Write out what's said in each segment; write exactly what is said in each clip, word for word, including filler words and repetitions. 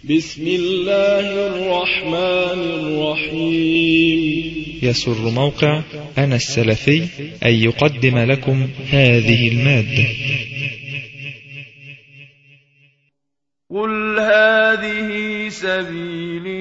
بسم الله الرحمن الرحيم. يسر موقع أنا السلفي أن يقدم لكم هذه المادة. قل هذه سبيلي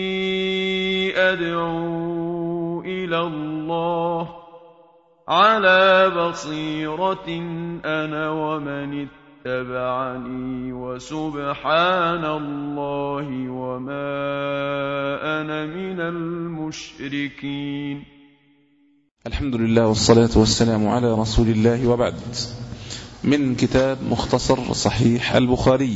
أدعو إلى الله على بصيرة أنا ومن اتبعني وسبحان الله وما أنا من المشركين. الحمد لله والصلاة والسلام على رسول الله، وبعد. من كتاب مختصر صحيح البخاري.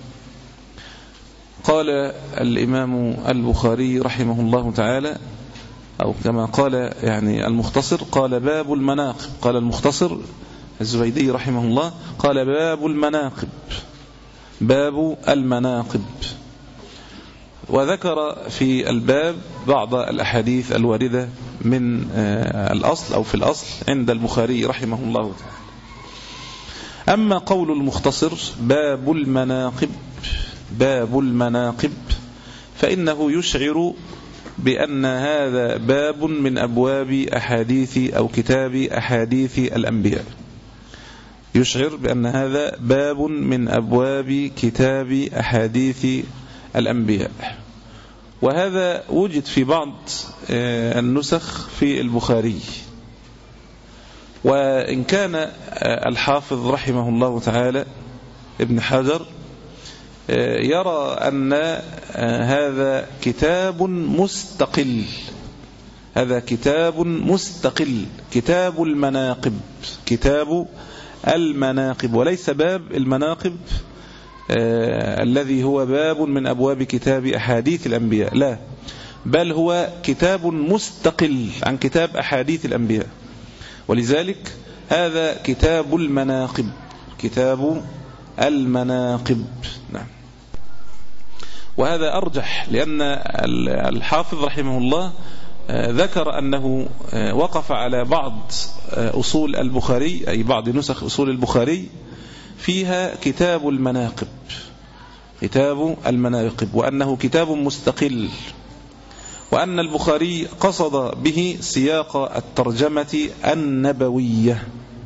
قال الإمام البخاري رحمه الله تعالى، أو كما قال يعني المختصر، قال باب المناقب. قال المختصر الزبيدي رحمه الله قال باب المناقب، باب المناقب. وذكر في الباب بعض الأحاديث الواردة من الأصل أو في الأصل عند البخاري رحمه الله تعالى. أما قول المختصر باب المناقب، باب المناقب، فإنه يشعر بأن هذا باب من أبواب أحاديث أو كتاب أحاديث الأنبياء. يشعر بأن هذا باب من أبواب كتاب أحاديث الأنبياء، وهذا وجد في بعض النسخ في البخاري. وإن كان الحافظ رحمه الله تعالى ابن حجر يرى أن هذا كتاب مستقل، هذا كتاب مستقل، كتاب المناقب، كتاب المناقب، وليس باب المناقب آه الذي هو باب من أبواب كتاب أحاديث الأنبياء، لا، بل هو كتاب مستقل عن كتاب أحاديث الأنبياء. ولذلك هذا كتاب المناقب، كتاب المناقب. نعم. وهذا أرجح، لأن الحافظ رحمه الله ذكر أنه وقف على بعض أصول البخاري، أي بعض نسخ أصول البخاري فيها كتاب المناقب، كتاب المناقب، وأنه كتاب مستقل، وأن البخاري قصد به سياق الترجمة النبوية.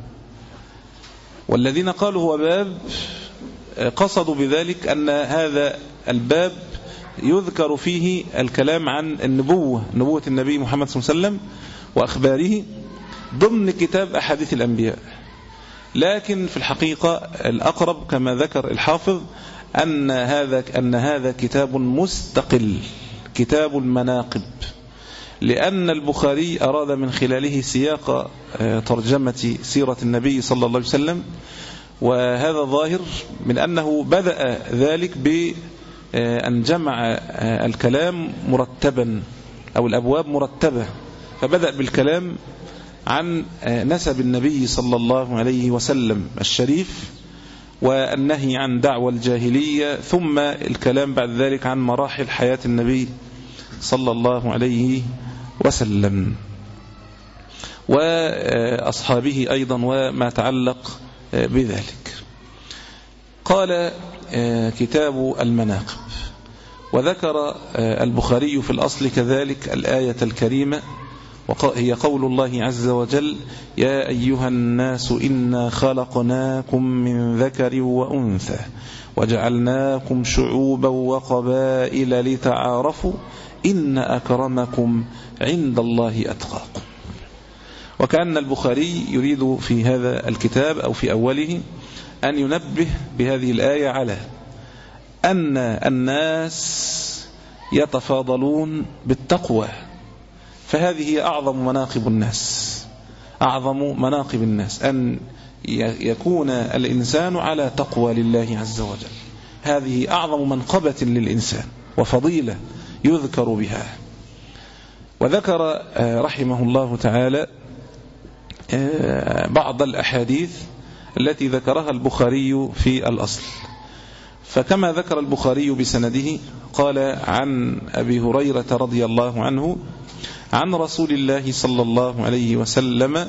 والذين قالوا هو باب قصدوا بذلك أن هذا الباب يذكر فيه الكلام عن النبوة، نبوة النبي محمد صلى الله عليه وسلم وأخباره ضمن كتاب أحاديث الأنبياء. لكن في الحقيقة الأقرب كما ذكر الحافظ أن هذا أن هذا كتاب مستقل، كتاب المناقب، لأن البخاري أراد من خلاله سياق ترجمة سيرة النبي صلى الله عليه وسلم، وهذا ظاهر من أنه بدأ ذلك ب أن جمع الكلام مرتبا، أو الأبواب مرتبة، فبدأ بالكلام عن نسب النبي صلى الله عليه وسلم الشريف، والنهي عن دعوى الجاهلية، ثم الكلام بعد ذلك عن مراحل حياة النبي صلى الله عليه وسلم وأصحابه أيضا وما تعلق بذلك. قال كتاب المناقب. وذكر البخاري في الأصل كذلك الآية الكريمة، وهي قول الله عز وجل: يا أيها الناس إنا خلقناكم من ذكر وأنثى وجعلناكم شعوبا وقبائل لتعارفوا إن أكرمكم عند الله أتقاكم. وكأن البخاري يريد في هذا الكتاب أو في أوله أن ينبه بهذه الآية على أن الناس يتفاضلون بالتقوى، فهذه هي أعظم مناقب الناس، أعظم مناقب الناس أن يكون الإنسان على تقوى لله عز وجل. هذه أعظم منقبة للإنسان وفضيلة يذكر بها. وذكر رحمه الله تعالى بعض الأحاديث التي ذكرها البخاري في الأصل. فكما ذكر البخاري بسنده قال عن أبي هريرة رضي الله عنه عن رسول الله صلى الله عليه وسلم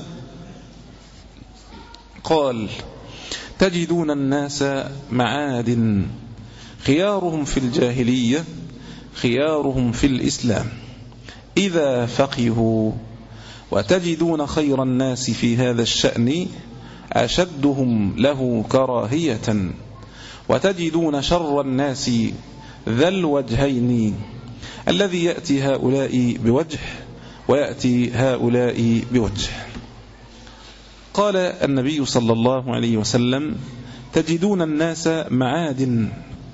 قال: تجدون الناس معادن خيارهم في الجاهلية خيارهم في الإسلام إذا فقهوا، وتجدون خير الناس في هذا الشأن أشدهم له كراهية، وتجدون شر الناس ذا الوجهين الذي يأتي هؤلاء بوجه ويأتي هؤلاء بوجه. قال النبي صلى الله عليه وسلم: تجدون الناس معادن.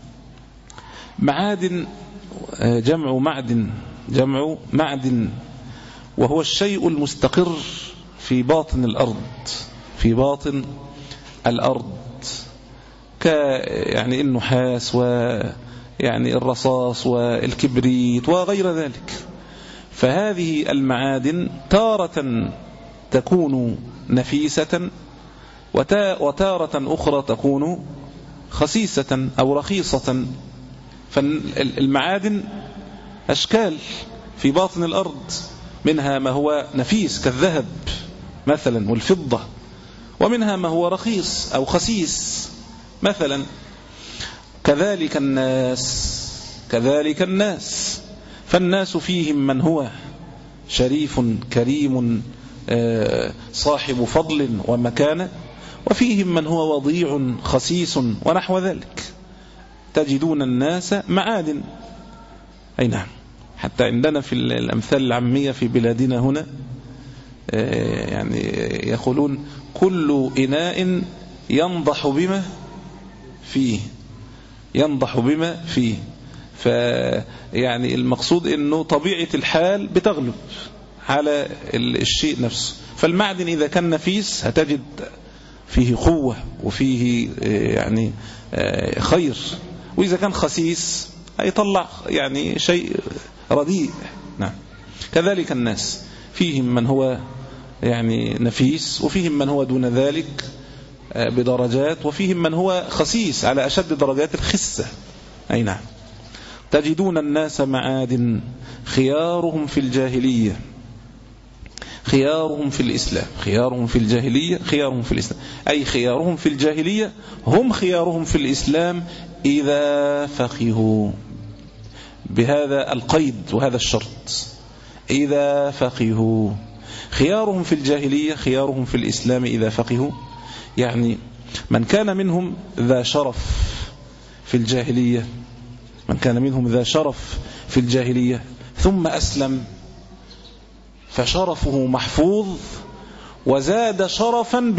معادن جمع معدن، جمع معدن، وهو الشيء المستقر في باطن الأرض، في باطن الأرض، ك يعني النحاس ويعني الرصاص والكبريت وغير ذلك. فهذه المعادن تارة تكون نفيسة وتارة أخرى تكون خسيسة أو رخيصة. فالمعادن أشكال في باطن الأرض، منها ما هو نفيس كالذهب مثلا والفضة، ومنها ما هو رخيص أو خسيس مثلا. كذلك الناس كذلك الناس فالناس فيهم من هو شريف كريم صاحب فضل ومكانة، وفيهم من هو وضيع خسيس ونحو ذلك. تجدون الناس معادن. أي نعم، حتى عندنا في الأمثال العامية في بلادنا هنا يعني يقولون: كل إناء ينضح بما فيه، ينضح بما فيه. فيعني المقصود أنه طبيعة الحال بتغلب على الشيء نفسه. فالمعدن إذا كان نفيس هتجد فيه قوة وفيه يعني خير، وإذا كان خسيس هيطلع يعني شيء رديء. نعم. كذلك الناس فيهم من هو يعني نفيس، وفيهم من هو دون ذلك بدرجات، وفيهم من هو خسيس على أشد درجات الخسة. أي نعم. تجدون الناس معادن خيارهم في الجاهلية خيارهم في الإسلام، خيارهم في الجاهلية خيارهم في الإسلام، أي خيارهم في الجاهلية هم خيارهم في الإسلام إذا فقهوا، بهذا القيد وهذا الشرط، إذا فقهوا. خيارهم في الجاهلية خيارهم في الإسلام إذا فقهوا، يعني من كان منهم ذا شرف في الجاهلية من كان منهم ذا شرف في الجاهلية ثم أسلم فشرفه محفوظ وزاد شرفا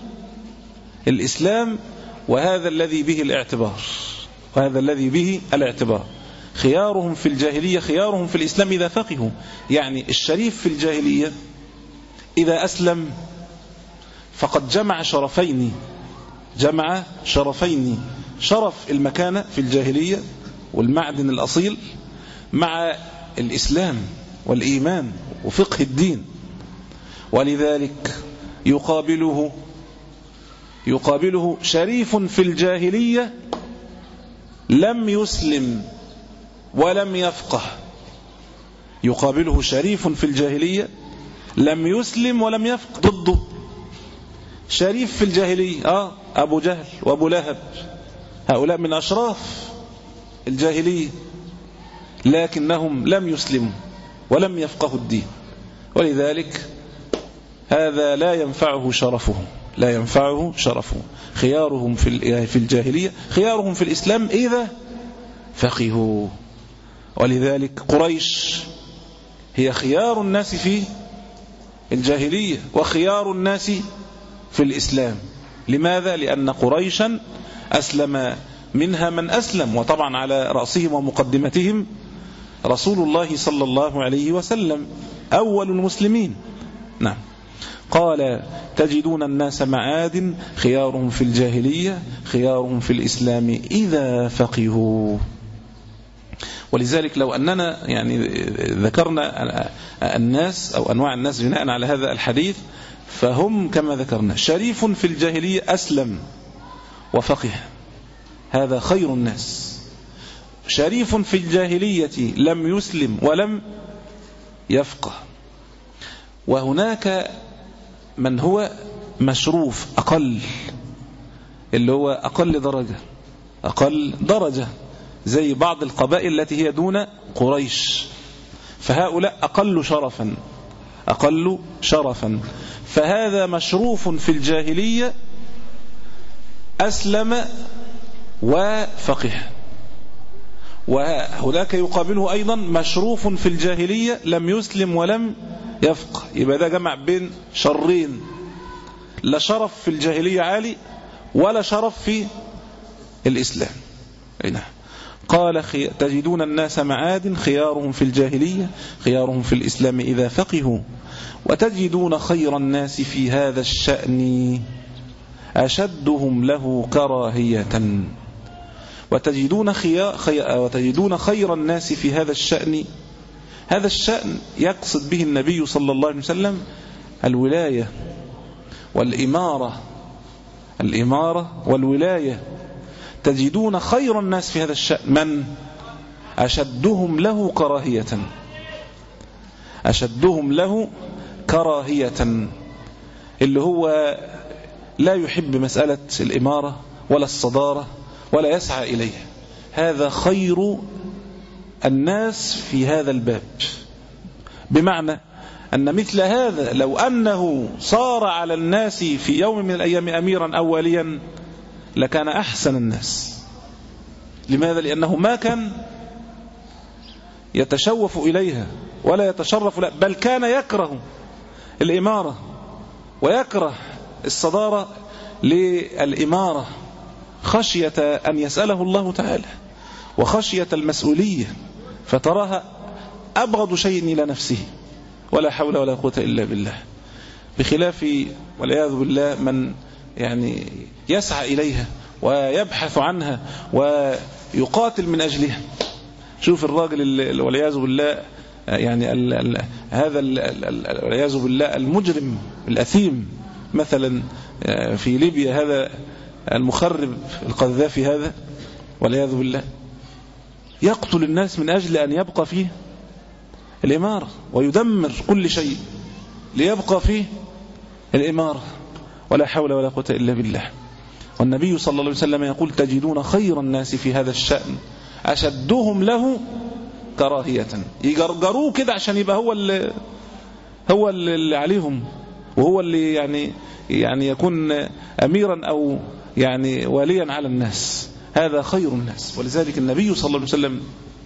بالإسلام، وهذا الذي به الاعتبار وهذا الذي به الاعتبار. خيارهم في الجاهلية خيارهم في الإسلام إذا فقهوا، يعني الشريف في الجاهلية إذا أسلم فقد جمع شرفين جمع شرفين شرف المكانة في الجاهلية والمعدن الأصيل مع الإسلام والإيمان وفقه الدين. ولذلك يقابله يقابله شريف في الجاهلية لم يسلم ولم يفقه. يقابله شريف في الجاهلية لم يسلم ولم يفقه. ضده شريف في الجاهلية آه أبو جهل وأبو لهب، هؤلاء من أشراف الجاهلية لكنهم لم يسلموا ولم يفقهوا الدين، ولذلك هذا لا ينفعه شرفه لا ينفعه شرفه. خيارهم في الجاهلية خيارهم في الإسلام إذا فقهوا. ولذلك قريش هي خيار الناس في الجاهلية وخيار الناس في الإسلام. لماذا؟ لأن قريشا أسلم منها من أسلم، وطبعا على رأسهم ومقدمتهم رسول الله صلى الله عليه وسلم أول المسلمين. نعم. قال: تجدون الناس معادن خيارهم في الجاهلية خيارهم في الإسلام إذا فقهوا. ولذلك لو أننا يعني ذكرنا الناس أو أنواع الناس بناء على هذا الحديث، فهم كما ذكرنا شريف في الجاهلية أسلم وفقه، هذا خير الناس. شريف في الجاهلية لم يسلم ولم يفقه. وهناك من هو مشروف أقل، اللي هو أقل درجة أقل درجة زي بعض القبائل التي هي دون قريش، فهؤلاء أقل شرفا أقل شرفا فهذا مشروف في الجاهلية أسلم وفقه، وهناك يقابله أيضا مشروف في الجاهلية لم يسلم ولم يفقه. يبقى ده جمع بين شرين، لا شرف في الجاهلية عالي ولا شرف في الإسلام. نعم. قال خي... تجدون الناس معاد خيارهم في الجاهلية خيارهم في الإسلام إذا فقهوا، وتجدون خير الناس في هذا الشأن أشدهم له كراهية. وتجدون, خي... خي... وتجدون خير الناس في هذا الشأن، هذا الشأن يقصد به النبي صلى الله عليه وسلم الولاية والإمارة، الإمارة والولاية. تجدون خير الناس في هذا الشأن من أشدهم له كراهية، أشدهم له كراهية، اللي هو لا يحب مسألة الإمارة ولا الصدارة ولا يسعى إليها. هذا خير الناس في هذا الباب، بمعنى أن مثل هذا لو أنه صار على الناس في يوم من الأيام أميرا أو وليا لكان أحسن الناس. لماذا؟ لأنه ما كان يتشوف إليها ولا يتشرف لا، بل كان يكره الإمارة ويكره الصدارة للإمارة خشية أن يسأله الله تعالى وخشية المسؤولية، فتراها أبغض شيء إلى نفسه، ولا حول ولا قوة إلا بالله. بخلاف والعياذ بالله من يعني يسعى إليها ويبحث عنها ويقاتل من أجلها. شوف الراجل والعياذ بالله يعني ال ال هذا والعياذ بالله المجرم الأثيم مثلا في ليبيا، هذا المخرب القذافي هذا والعياذ بالله يقتل الناس من أجل أن يبقى فيه الإمارة، ويدمر كل شيء ليبقى فيه الإمارة، ولا حول ولا قوة إلا بالله. والنبي صلى الله عليه وسلم يقول تجدون خير الناس في هذا الشأن أشدهم له كراهية. يجرجروه كده عشان يبقى هو اللي هو اللي عليهم، وهو اللي يعني يعني يكون أميرا أو يعني واليا على الناس. هذا خير الناس. ولذلك النبي صلى الله عليه وسلم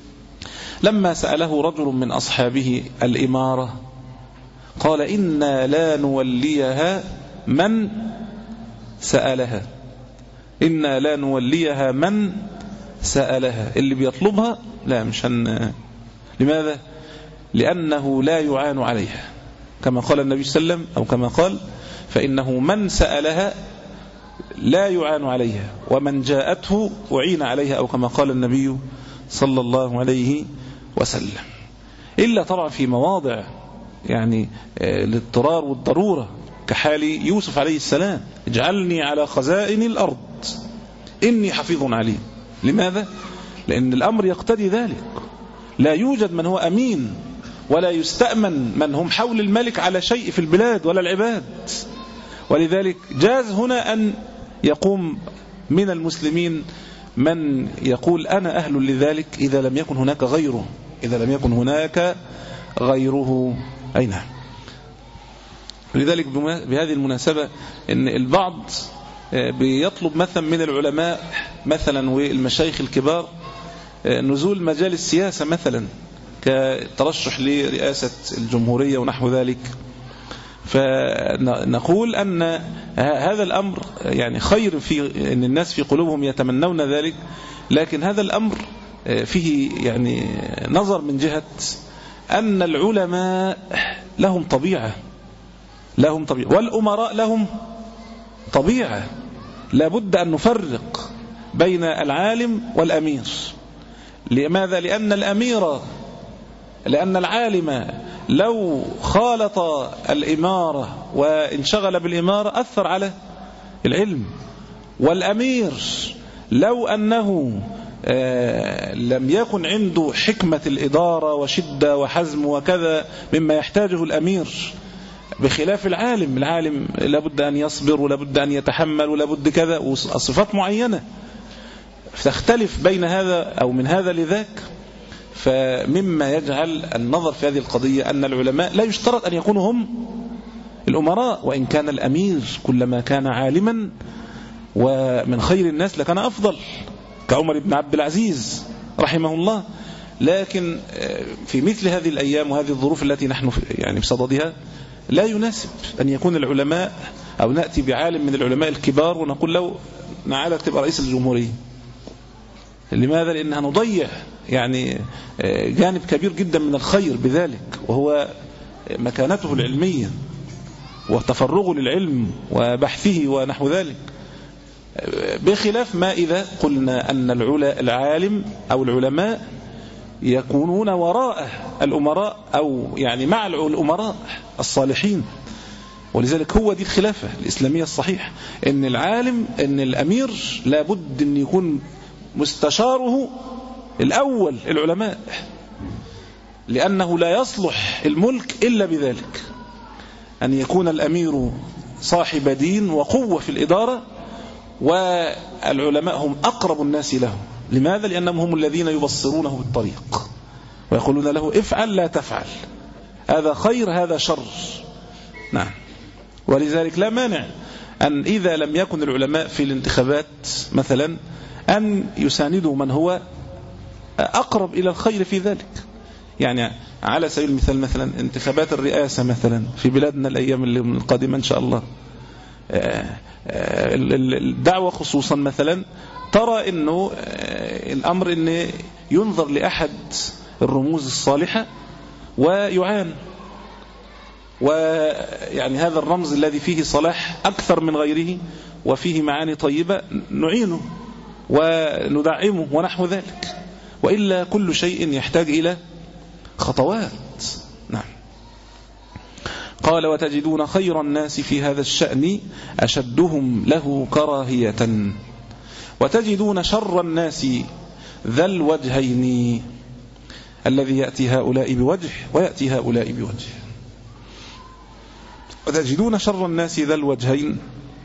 لما سأله رجل من أصحابه الإمارة قال إنا لا نوليها من سألها، إنا لا نوليها من سألها، اللي بيطلبها لا مش هن. لماذا؟ لأنه لا يعان عليها، كما قال النبي صلى الله عليه وسلم، أو كما قال فإنه من سألها لا يعان عليها، ومن جاءته أعين عليها، أو كما قال النبي صلى الله عليه وسلم. إلا طبعا في مواضع يعني الاضطرار والضرورة، كحال يوسف عليه السلام اجعلني على خزائن الأرض إني حفيظ عليم. لماذا؟ لأن الأمر يقتضي ذلك. لا يوجد من هو أمين ولا يستأمن من هم حول الملك على شيء في البلاد ولا العباد. ولذلك جاز هنا أن يقوم من المسلمين من يقول أنا أهل لذلك إذا لم يكن هناك غيره، إذا لم يكن هناك غيره. أي نعم. لذلك بهذه المناسبة إن البعض بيطلب مثلا من العلماء مثلا والمشايخ الكبار نزول مجال السياسة مثلا كترشح لرئاسة الجمهورية ونحو ذلك، فنقول أن هذا الأمر يعني خير في أن الناس في قلوبهم يتمنون ذلك، لكن هذا الأمر فيه يعني نظر من جهة أن العلماء لهم طبيعة لهم طبيعة والأمراء لهم طبيعة. لابد أن نفرق بين العالم والأمير. لماذا؟ لأن الأمير لأن العالم لو خالط الإمارة وانشغل بالإمارة أثر على العلم، والأمير لو أنه لم يكن عنده حكمة الإدارة وشدة وحزم وكذا مما يحتاجه الأمير، بخلاف العالم. العالم لابد أن يصبر ولابد أن يتحمل ولابد كذا وصفات معينة. تختلف بين هذا أو من هذا لذاك. فمما يجعل النظر في هذه القضية أن العلماء لا يشترط أن يكونوا هم الأمراء، وإن كان الأمير كلما كان عالما ومن خير الناس لكان أفضل، كعمر بن عبد العزيز رحمه الله. لكن في مثل هذه الأيام وهذه الظروف التي نحن يعني بصددها لا يناسب أن يكون العلماء أو نأتي بعالم من العلماء الكبار ونقول له نعالك تبقى رئيس الجمهورية. لماذا؟ لأنها نضيع يعني جانب كبير جدا من الخير بذلك، وهو مكانته العلمية وتفرغه للعلم وبحثه ونحو ذلك، بخلاف ما إذا قلنا أن العالم أو العلماء يكونون وراء الأمراء أو يعني مع الأمراء الصالحين. ولذلك هو دي الخلافة الإسلامية الصحيحة، أن العالم أن الأمير لابد أن يكون مستشاره الأول العلماء، لأنه لا يصلح الملك إلا بذلك، أن يكون الأمير صاحب دين وقوة في الإدارة، والعلماء هم أقرب الناس له. لماذا؟ لأنهم هم الذين يبصرونه بالطريق ويقولون له افعل لا تفعل، هذا خير هذا شر. نعم. ولذلك لا مانع أن إذا لم يكن العلماء في الانتخابات مثلا أن يساندوا من هو أقرب إلى الخير في ذلك. يعني على سبيل المثال مثلا انتخابات الرئاسة مثلا في بلادنا الأيام القادمة إن شاء الله، الدعوة خصوصا مثلا ترى أنه الأمر أن ينظر لأحد الرموز الصالحة ويعان، ويعني هذا الرمز الذي فيه صلاح أكثر من غيره وفيه معاني طيبة نعينه وندعمه ونحو ذلك، وإلا كل شيء يحتاج إلى خطوات. نعم. قال وتجدون خير الناس في هذا الشأن أشدهم له كراهية، وتجدون شر الناس ذا الوجهين، الذي يأتي هؤلاء بوجه ويأتي هؤلاء بوجه. وتجدون شر الناس ذا الوجهين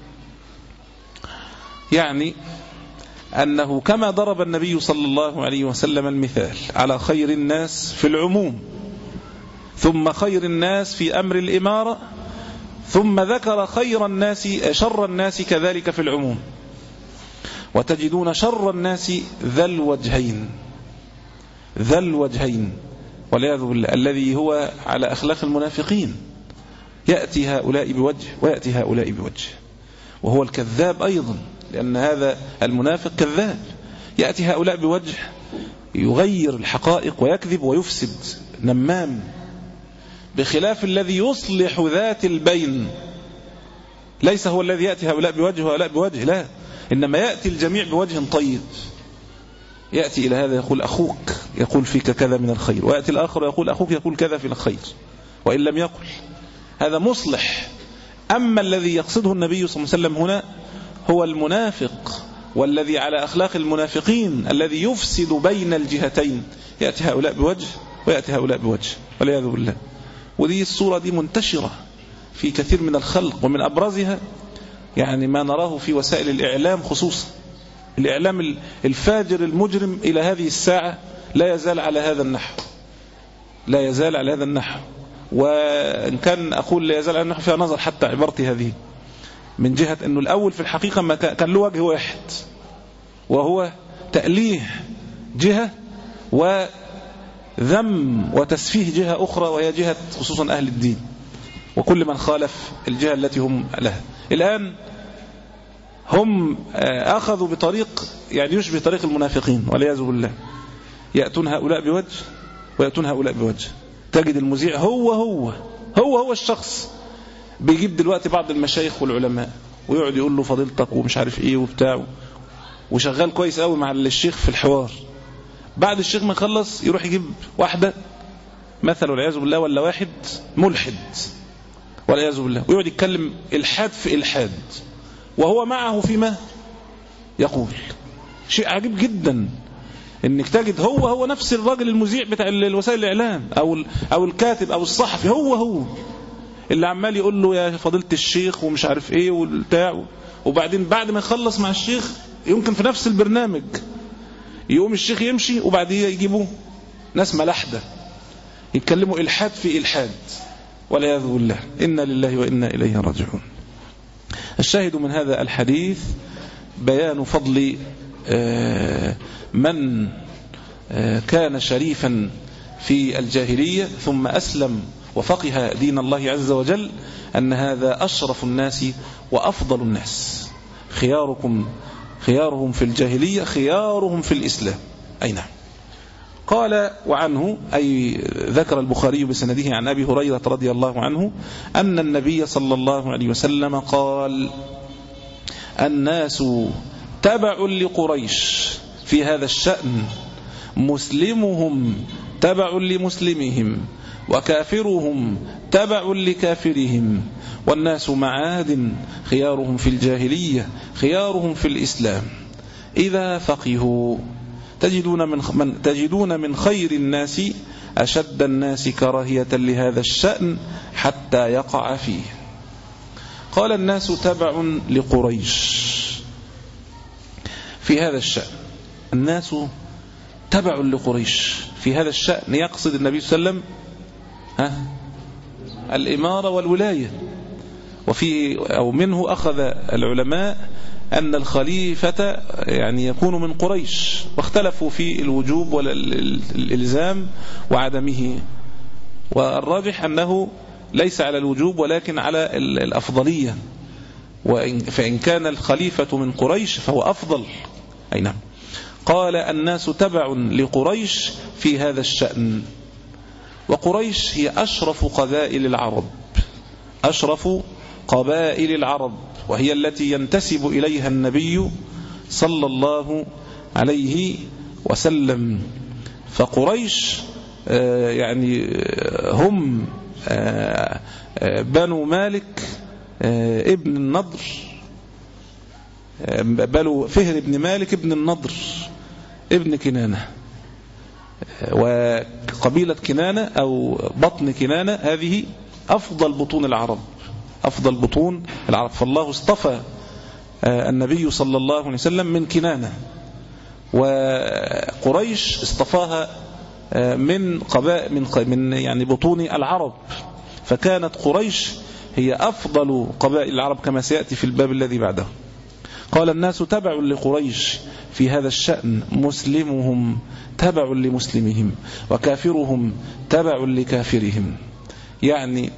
يعني أنه كما ضرب النبي صلى الله عليه وسلم المثال على خير الناس في العموم، ثم خير الناس في أمر الإمارة، ثم ذكر خير الناس شر الناس كذلك في العموم. وتجدون شر الناس ذا الوجهين، ذا الوجهين والعياذ بالله، الذي هو على أخلاق المنافقين، يأتي هؤلاء بوجه ويأتي هؤلاء بوجه، وهو الكذاب أيضا، لأن هذا المنافق كذاب، يأتي هؤلاء بوجه يغير الحقائق ويكذب ويفسد، نمام، بخلاف الذي يصلح ذات البين. ليس هو الذي يأتي هؤلاء بوجه وهؤلاء بوجه، لا، إنما يأتي الجميع بوجه طيب. يأتي إلى هذا يقول أخوك يقول فيك كذا من الخير، ويأتي الآخر يقول أخوك يقول كذا في الخير، وإن لم يقل هذا مصلح. أما الذي يقصده النبي صلى الله عليه وسلم هنا هو المنافق، والذي على أخلاق المنافقين، الذي يفسد بين الجهتين، يأتي هؤلاء بوجه ويأتي هؤلاء بوجه والعياذ بالله. ودي الصورة دي منتشرة في كثير من الخلق، ومن أبرزها يعني ما نراه في وسائل الإعلام، خصوصا الإعلام الفاجر المجرم إلى هذه الساعة لا يزال على هذا النحو، لا يزال على هذا النحو. وإن كان أقول لا يزال على النحو فيها نظر حتى عبارتي هذه، من جهة أنه الأول في الحقيقة ما كان له وجه واحد، وهو تأليه جهة وذم وتسفيه جهة أخرى، وهي جهة خصوصا أهل الدين وكل من خالف الجهة التي هم لها. الآن هم أخذوا بطريق يعني يشبه طريق المنافقين والعياذ بالله، يأتون هؤلاء بوجه ويأتون هؤلاء بوجه. تجد المذيع هو هو هو هو الشخص بيجيب دلوقتي بعض المشايخ والعلماء ويقعد يقول له فضيلتك ومش عارف ايه وبتاعه، وشغال كويس قوي مع الشيخ في الحوار. بعد الشيخ ما يخلص يروح يجيب واحدة مثلا والعياذ بالله، ولا واحد ملحد والعياذ بالله، ويقعد يتكلم الحاد في الحاد وهو معه فيما يقول. شيء عجيب جدا انك تجد هو هو نفس الراجل المذيع بتاع الوسائل الاعلام او او الكاتب او الصحفي، هو هو اللي عمال يقول له يا فضيلة الشيخ ومش عارف ايه والبتاع، وبعدين بعد ما يخلص مع الشيخ يمكن في نفس البرنامج يقوم الشيخ يمشي وبعديه يجيبوا ناس ملاحدة يتكلموا إلحاد في إلحاد والعياذ بالله. إنا لله وإنا إليه راجعون. الشاهد من هذا الحديث بيان فضل من كان شريفا في الجاهلية ثم أسلم وفقه دين الله عز وجل، أن هذا أشرف الناس وأفضل الناس. خياركم خيارهم في الجاهلية خيارهم في الإسلام. أي نعم. قال وعنه، أي ذكر البخاري بسنده عن أبي هريرة رضي الله عنه أن النبي صلى الله عليه وسلم قال: الناس تبع لقريش في هذا الشأن، مسلمهم تبع لمسلمهم وكافرهم تبع لكافرهم، والناس معاد، خيارهم في الجاهلية خيارهم في الإسلام إذا فقهوا. تجدون من, من, تجدون من خير الناس أشد الناس كراهية لهذا الشأن حتى يقع فيه. قال: الناس تبع لقريش في هذا الشأن. الناس تبع لقريش في هذا الشأن، يقصد النبي صلى الله عليه وسلم ها الإمارة والولاية. وفي أو منه أخذ العلماء أن الخليفة يعني يكون من قريش، واختلفوا في الوجوب والإلزام وعدمه، والراجح أنه ليس على الوجوب ولكن على الأفضلية، فإن كان الخليفة من قريش فهو أفضل. أي نعم. قال: الناس تبع لقريش في هذا الشأن. وقريش هي أشرف قبائل العرب، أشرف قبائل العرب، وهي التي ينتسب إليها النبي صلى الله عليه وسلم. فقريش يعني هم بنو مالك ابن النضر، بنو فهر ابن مالك ابن النضر ابن كنانة. وقبيلة كنانة أو بطن كنانة هذه أفضل بطون العرب، أفضل بطون العرب. فالله اصطفى النبي صلى الله عليه وسلم من كنانة، وقريش اصطفاها من قبائل من من يعني بطون العرب، فكانت قريش هي أفضل قبائل العرب كما سيأتي في الباب الذي بعده. قال: الناس تبع لقريش في هذا الشأن، مسلمهم تبع لمسلمهم وكافرهم تبع لكافرهم. يعني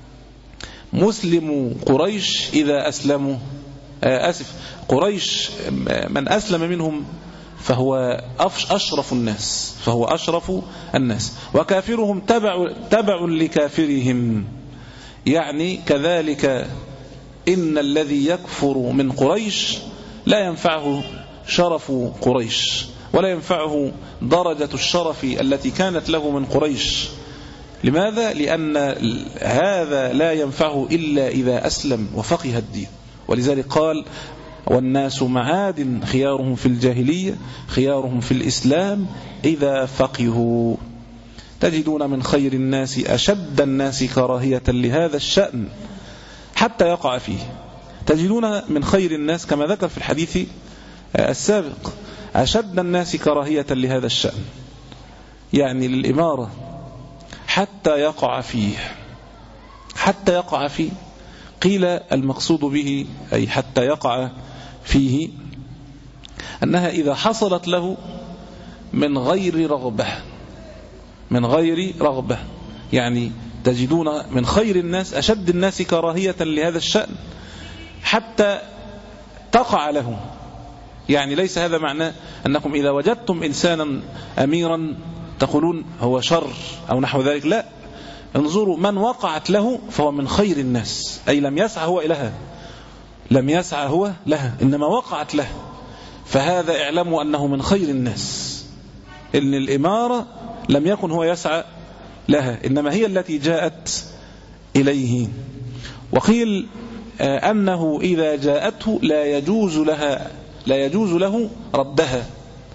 مسلم قريش إذا أسلموا آسف قريش من أسلم منهم فهو أشرف الناس، فهو أشرف الناس، وكافرهم تبع, تبع لكافرهم. يعني كذلك إن الذي يكفر من قريش لا ينفعه شرف قريش، ولا ينفعه درجة الشرف التي كانت له من قريش. لماذا؟ لأن هذا لا ينفعه إلا إذا أسلم وفقه الدين. ولذلك قال: والناس معاد، خيارهم في الجاهلية خيارهم في الإسلام إذا فقهوا. تجدون من خير الناس أشد الناس كراهية لهذا الشأن حتى يقع فيه. تجدون من خير الناس كما ذكر في الحديث السابق أشد الناس كراهية لهذا الشأن، يعني للإمارة، حتى يقع فيه. حتى يقع فيه قيل المقصود به أي حتى يقع فيه أنها إذا حصلت له من غير رغبة، من غير رغبة. يعني تجدون من خير الناس أشد الناس كراهية لهذا الشأن حتى تقع له. يعني ليس هذا معناه أنكم إذا وجدتم إنسانا أميرا تقولون هو شر أو نحو ذلك، لا، انظروا من وقعت له فهو من خير الناس، أي لم يسعى هو إلها، لم يسعى هو لها، إنما وقعت له، فهذا اعلموا أنه من خير الناس. إن الإمارة لم يكن هو يسعى لها، إنما هي التي جاءت إليه. وقيل أنه إذا جاءته لا يجوز لها لا يجوز له ردها.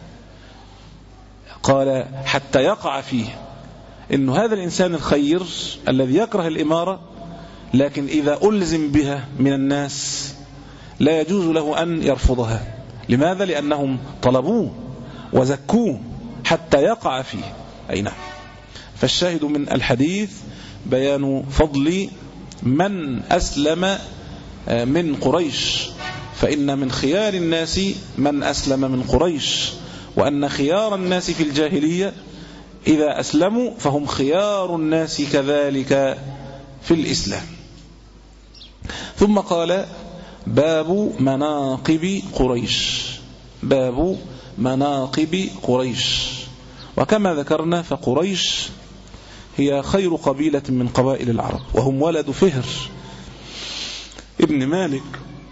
قال حتى يقع فيه إن هذا الإنسان الخير الذي يكره الإمارة لكن إذا ألزم بها من الناس لا يجوز له أن يرفضها. لماذا؟ لأنهم طلبوه وزكوه حتى يقع فيه. أي نعم. فالشاهد من الحديث بيان فضل من أسلم من قريش، فإن من خيار الناس من أسلم من قريش، وأن خيار الناس في الجاهلية إذا أسلموا فهم خيار الناس كذلك في الإسلام. ثم قال باب مناقب قريش. باب مناقب قريش. وكما ذكرنا فقريش هي خير قبيلة من قبائل العرب، وهم ولد فهر ابن مالك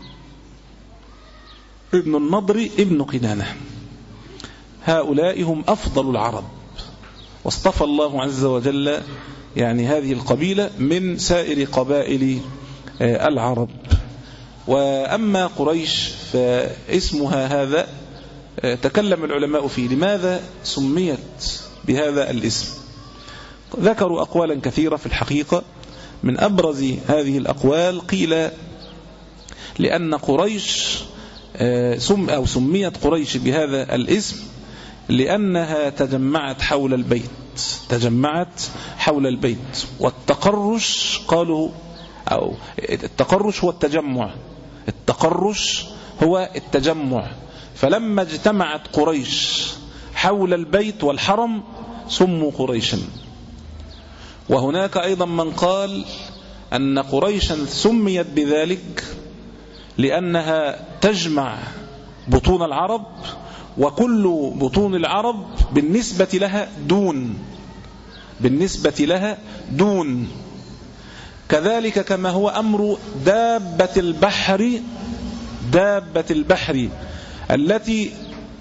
ابن النضر ابن قنانة. هؤلاء هم أفضل العرب، واصطفى الله عز وجل يعني هذه القبيلة من سائر قبائل العرب. وأما قريش فاسمها هذا تكلم العلماء فيه، لماذا سميت بهذا الاسم؟ ذكروا أقوالا كثيرة في الحقيقة. من أبرز هذه الأقوال قيل لأن قريش سم أو سميت قريش بهذا الاسم لأنها تجمعت حول البيت، تجمعت حول البيت. والتقرش قالوا أو التقرش هو التجمع، التقرش هو التجمع. فلما اجتمعت قريش حول البيت والحرم سموا قريشا. وهناك أيضا من قال أن قريشا سميت بذلك لأنها تجمع بطون العرب، وكل بطون العرب بالنسبة لها دون، بالنسبة لها دون. كذلك كما هو أمر دابة البحر، دابة البحر التي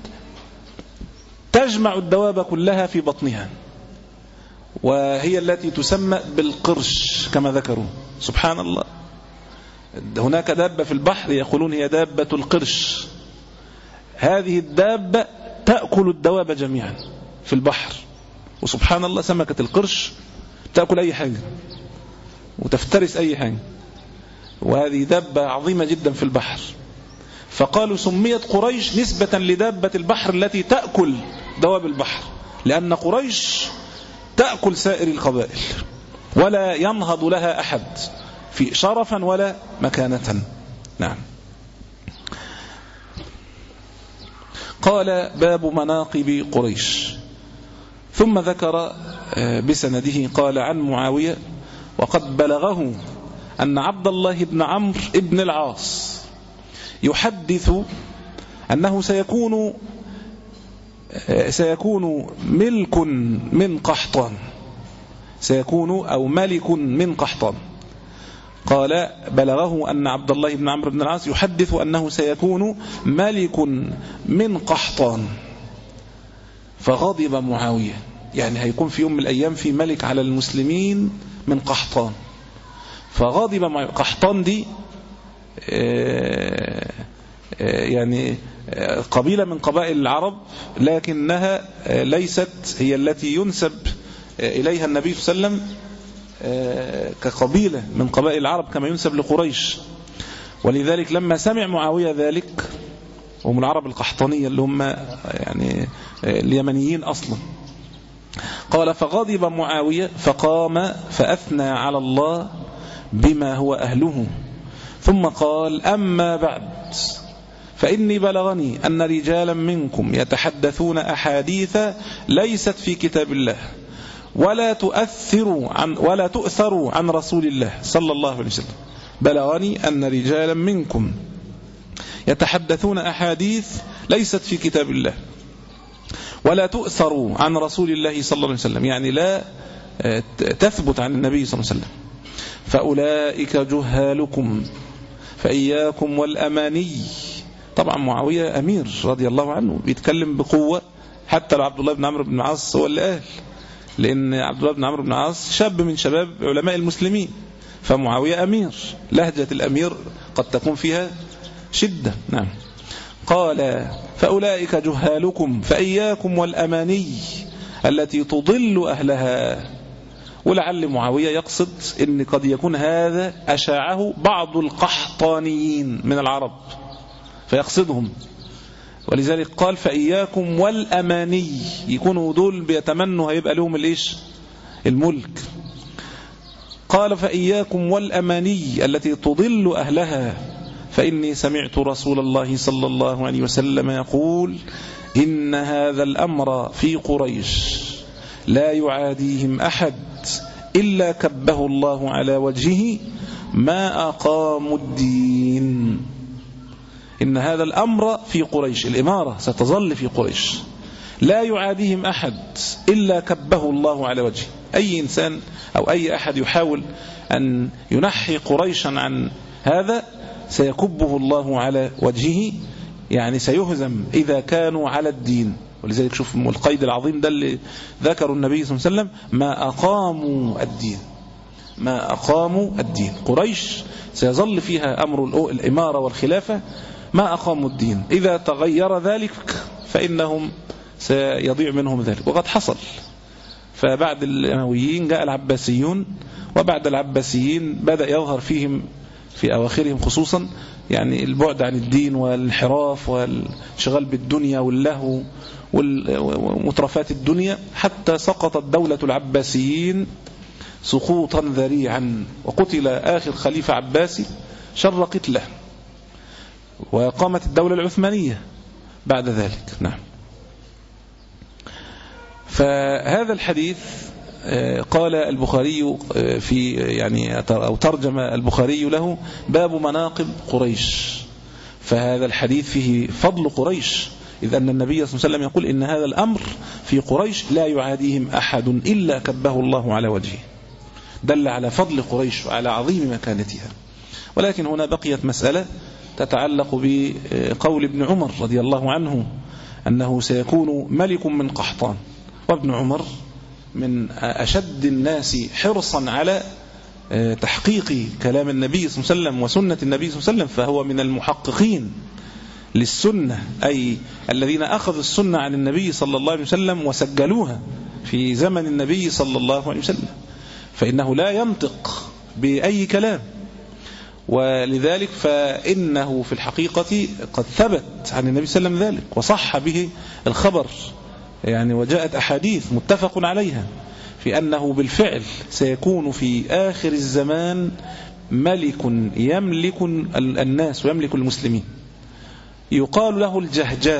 تجمع الدواب كلها في بطنها، وهي التي تسمى بالقرش كما ذكروا. سبحان الله، هناك دابة في البحر يقولون هي دابة القرش. هذه الدابة تأكل الدواب جميعا في البحر. وسبحان الله سمكة القرش تأكل أي حاجة وتفترس أي حاجة، وهذه دابة عظيمة جدا في البحر. فقالوا سميت قريش نسبة لدابة البحر التي تأكل دواب البحر، لأن قريش تأكل سائر القبائل ولا ينهض لها أحد في شرفا ولا مكانة. نعم. قال باب مناقب قريش. ثم ذكر بسنده قال عن معاوية وقد بلغه أن عبد الله بن عمرو بن العاص يحدث أنه سيكون سيكون ملك من قحطان، سيكون أو ملك من قحطان. قال بلغه أن عبد الله بن عمرو بن العاص يحدث أنه سيكون ملك من قحطان، فغضب معاوية. يعني هيكون في يوم من الأيام في ملك على المسلمين من قحطان، فغضب معاوية. قحطان دي يعني قبيلة من قبائل العرب، لكنها ليست هي التي ينسب إليها النبي صلى الله عليه وسلم كقبيلة من قبائل العرب كما ينسب لقريش. ولذلك لما سمع معاوية ذلك، وهم العرب القحطانية اللي هم يعني اليمنيين أصلا، قال فغضب معاوية فقام فأثنى على الله بما هو أهله، ثم قال أما بعد فإني بلغني أن رجالا منكم يتحدثون أحاديث ليست في كتاب الله ولا تؤثر عن ولا تؤثر عن رسول الله صلى الله عليه وسلم. بلغني أن رجالا منكم يتحدثون أحاديث ليست في كتاب الله ولا تؤثر عن رسول الله صلى الله عليه وسلم، يعني لا تثبت عن النبي صلى الله عليه وسلم. فأولئك جهالكم فإياكم والأماني. طبعا معاوية أمير رضي الله عنه بيتكلم بقوة، حتى لو عبد الله بن عمرو بن العاص هو اللي قال، لأن عبد الله بن عمرو بن العاص شاب من شباب علماء المسلمين، فمعاوية أمير، لهجة الأمير قد تكون فيها شدة. نعم. قال فأولئك جهالكم فإياكم والأماني التي تضل أهلها. ولعل معاوية يقصد إن قد يكون هذا أشاعه بعض القحطانيين من العرب، فيقصدهم ولذلك قال فإياكم والأماني، يكونوا دول بيتمنوا هيبقى لهم الإيش الملك. قال فإياكم والأماني التي تضل أهلها، فإني سمعت رسول الله صلى الله عليه وسلم يقول إن هذا الأمر في قريش لا يعاديهم أحد إلا كبه الله على وجهه ما أقاموا الدين. إن هذا الأمر في قريش، الإمارة ستظل في قريش، لا يعاديهم أحد إلا كبه الله على وجهه. أي إنسان أو أي أحد يحاول أن ينحي قريشا عن هذا سيكبه الله على وجهه، يعني سيهزم إذا كانوا على الدين. ولذلك شوف القيد العظيم ده اللي ذكر النبي صلى الله عليه وسلم، ما أقاموا الدين، ما أقاموا الدين. قريش سيظل فيها أمر الإمارة والخلافة ما أقاموا الدين، إذا تغير ذلك فإنهم سيضيع منهم ذلك، وقد حصل. فبعد الأمويين جاء العباسيون، وبعد العباسيين بدأ يظهر فيهم في أواخرهم خصوصا يعني البعد عن الدين والانحراف والشغال بالدنيا واللهو ومترفات الدنيا، حتى سقطت دولة العباسيين سقوطا ذريعا، وقتل آخر خليفة عباسي شر قتله، وقامت الدولة العثمانية بعد ذلك. نعم. فهذا الحديث قال البخاري في يعني أو ترجم البخاري له باب مناقب قريش، فهذا الحديث فيه فضل قريش، إذ أن النبي صلى الله عليه وسلم يقول إن هذا الأمر في قريش لا يعاديهم أحد إلا كبه الله على وجهه، دل على فضل قريش وعلى عظيم مكانتها. ولكن هنا بقيت مسألة تتعلق بقول ابن عمر رضي الله عنه أنه سيكون ملك من قحطان، وابن عمر من أشد الناس حرصا على تحقيق كلام النبي صلى الله عليه وسلم وسنة النبي صلى الله عليه وسلم، فهو من المحققين للسنة، أي الذين أخذوا السنة عن النبي صلى الله عليه وسلم وسجلوها في زمن النبي صلى الله عليه وسلم، فإنه لا ينطق بأي كلام. ولذلك فإنه في الحقيقة قد ثبت عن النبي صلى الله عليه وسلم ذلك وصح به الخبر، يعني وجاءت أحاديث متفق عليها في أنه بالفعل سيكون في آخر الزمان ملك يملك الناس ويملك المسلمين، يقال له الجهجاه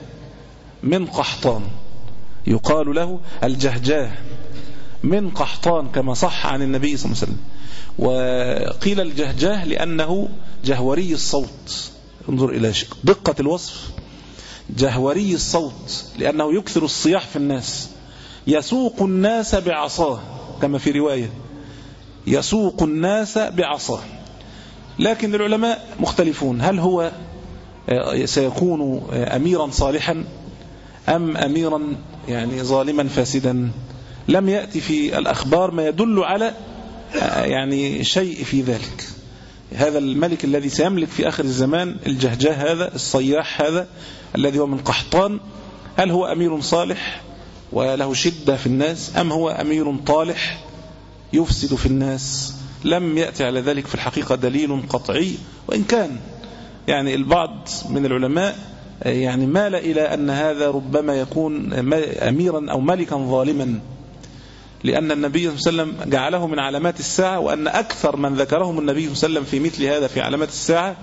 من قحطان، يقال له الجهجاه من قحطان كما صح عن النبي صلى الله عليه وسلم. وقيل الجهجاه لأنه جهوري الصوت، انظر إلى دقة الوصف، جهوري الصوت لأنه يكثر الصياح في الناس، يسوق الناس بعصاه كما في رواية، يسوق الناس بعصاه. لكن العلماء مختلفون، هل هو سيكون أميرا صالحا أم أميرا يعني ظالما فاسدا؟ لم يأتي في الأخبار ما يدل على يعني شيء في ذلك. هذا الملك الذي سيملك في آخر الزمان الجهجاه هذا الصياح هذا الذي هو من قحطان، هل هو أمير صالح وله شدة في الناس أم هو أمير طالح يفسد في الناس؟ لم يأتي على ذلك في الحقيقة دليل قطعي، وإن كان يعني البعض من العلماء يعني مال إلى أن هذا ربما يكون أميرا أو ملكا ظالما، لأن النبي صلى الله عليه وسلم جعله من علامات الساعة، وأن أكثر من ذكرهم النبي صلى الله عليه وسلم في مثل هذا في علامات الساعة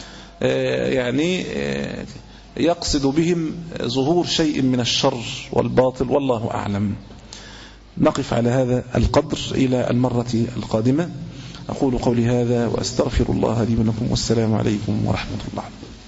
يعني يقصد بهم ظهور شيء من الشر والباطل، والله أعلم. نقف على هذا القدر إلى المرة القادمة. أقول قولي هذا وأستغفر الله لي ولكم، والسلام عليكم ورحمة الله.